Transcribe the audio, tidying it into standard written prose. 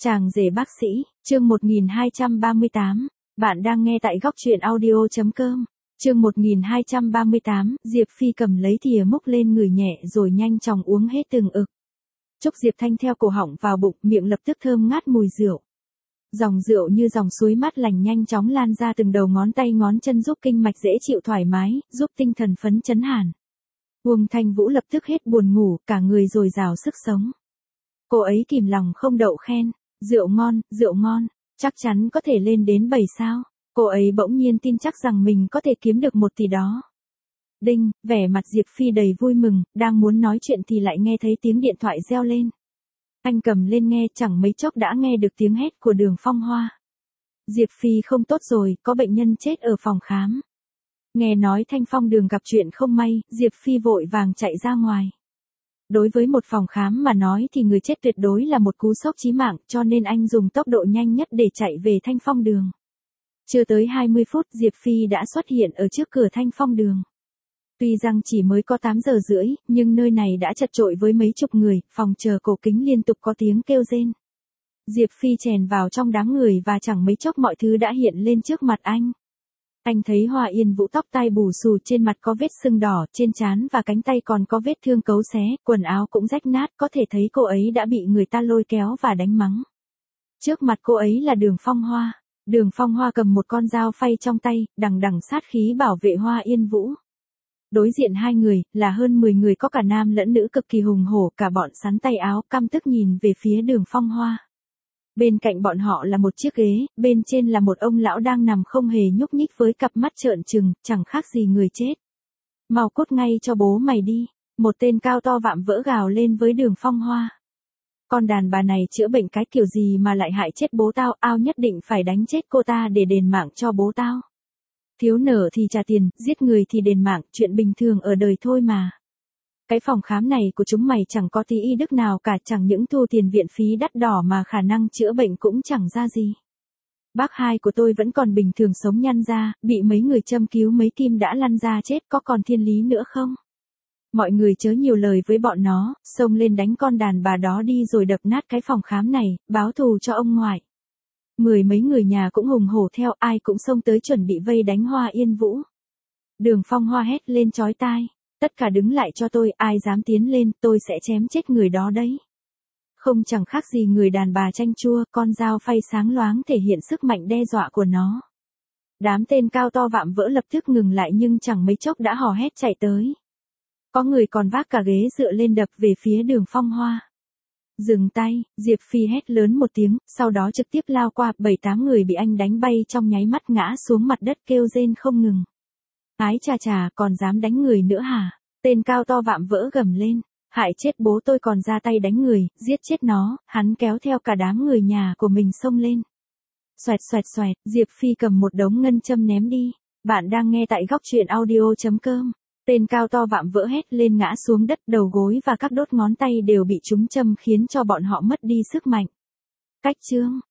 Chàng rể bác sĩ, chương 1238. Bạn đang nghe tại góc truyện audio.com. Chương 1238, Diệp Phi cầm lấy thìa múc lên người nhẹ rồi nhanh chóng uống hết từng ực. Trúc Diệp Thanh theo cổ họng vào bụng, miệng lập tức thơm ngát mùi rượu. Dòng rượu như dòng suối mát lành nhanh chóng lan ra từng đầu ngón tay ngón chân giúp kinh mạch dễ chịu thoải mái, giúp tinh thần phấn chấn hẳn. Uông Thanh Vũ lập tức hết buồn ngủ, cả người dồi dào sức sống. Cô ấy kìm lòng không đậu khen, rượu ngon, chắc chắn có thể lên đến 7 sao. Cô ấy bỗng nhiên tin chắc rằng mình có thể kiếm được 1 tỷ đó. Đinh, vẻ mặt Diệp Phi đầy vui mừng, đang muốn nói chuyện thì lại nghe thấy tiếng điện thoại reo lên. Anh cầm lên nghe, chẳng mấy chốc đã nghe được tiếng hét của Đường Phong Hoa. Diệp Phi không tốt rồi, có bệnh nhân chết ở phòng khám. Nghe nói Thanh Phong Đường gặp chuyện không may, Diệp Phi vội vàng chạy ra ngoài. Đối với một phòng khám mà nói thì người chết tuyệt đối là một cú sốc chí mạng, cho nên anh dùng tốc độ nhanh nhất để chạy về Thanh Phong Đường. Chưa tới 20 phút Diệp Phi đã xuất hiện ở trước cửa Thanh Phong Đường. Tuy rằng chỉ mới có 8 giờ rưỡi, nhưng nơi này đã chật chội với mấy chục người, phòng chờ cổ kính liên tục có tiếng kêu rên. Diệp Phi chèn vào trong đám người và chẳng mấy chốc mọi thứ đã hiện lên trước mặt anh. Anh thấy Hoa Yên Vũ tóc tai bù xù, trên mặt có vết sưng đỏ, trên trán và cánh tay còn có vết thương cấu xé, quần áo cũng rách nát, có thể thấy cô ấy đã bị người ta lôi kéo và đánh mắng. Trước mặt cô ấy là Đường Phong Hoa. Đường Phong Hoa cầm một con dao phay trong tay, đằng đằng sát khí bảo vệ Hoa Yên Vũ. Đối diện hai người, là hơn 10 người có cả nam lẫn nữ cực kỳ hùng hổ, cả bọn sắn tay áo, căm tức nhìn về phía Đường Phong Hoa. Bên cạnh bọn họ là một chiếc ghế, bên trên là một ông lão đang nằm không hề nhúc nhích với cặp mắt trợn trừng, chẳng khác gì người chết. Mau cút ngay cho bố mày đi, một tên cao to vạm vỡ gào lên với Đường Phong Hoa. Con đàn bà này chữa bệnh cái kiểu gì mà lại hại chết bố tao, ao nhất định phải đánh chết cô ta để đền mạng cho bố tao. Thiếu nợ thì trả tiền, giết người thì đền mạng, chuyện bình thường ở đời thôi mà. Cái phòng khám này của chúng mày chẳng có tí y đức nào cả, chẳng những thu tiền viện phí đắt đỏ mà khả năng chữa bệnh cũng chẳng ra gì. Bác hai của tôi vẫn còn bình thường sống nhăn ra, bị mấy người châm cứu mấy kim đã lăn ra chết, có còn thiên lý nữa không? Mọi người chớ nhiều lời với bọn nó, xông lên đánh con đàn bà đó đi rồi đập nát cái phòng khám này, báo thù cho ông ngoại. 10 mấy người nhà cũng hùng hổ theo, ai cũng xông tới chuẩn bị vây đánh Hoa Yên Vũ. Đường Phong Hoa hét lên chói tai. Tất cả đứng lại cho tôi, ai dám tiến lên, tôi sẽ chém chết người đó đấy. Không chẳng khác gì người đàn bà chanh chua, con dao phay sáng loáng thể hiện sức mạnh đe dọa của nó. Đám tên cao to vạm vỡ lập tức ngừng lại nhưng chẳng mấy chốc đã hò hét chạy tới. Có người còn vác cả ghế dựa lên đập về phía Đường Phong Hoa. Dừng tay, Diệp Phi hét lớn một tiếng, sau đó trực tiếp lao qua, 7-8 người bị anh đánh bay trong nháy mắt ngã xuống mặt đất kêu rên không ngừng. Ái chà, còn dám đánh người nữa hả? Tên cao to vạm vỡ gầm lên. Hại chết bố tôi còn ra tay đánh người, giết chết nó, hắn kéo theo cả đám người nhà của mình xông lên. Xoẹt, Diệp Phi cầm một đống ngân châm ném đi. Bạn đang nghe tại góc truyện audio.com. Tên cao to vạm vỡ hét lên ngã xuống đất, đầu gối và các đốt ngón tay đều bị trúng châm khiến cho bọn họ mất đi sức mạnh. Cách chương.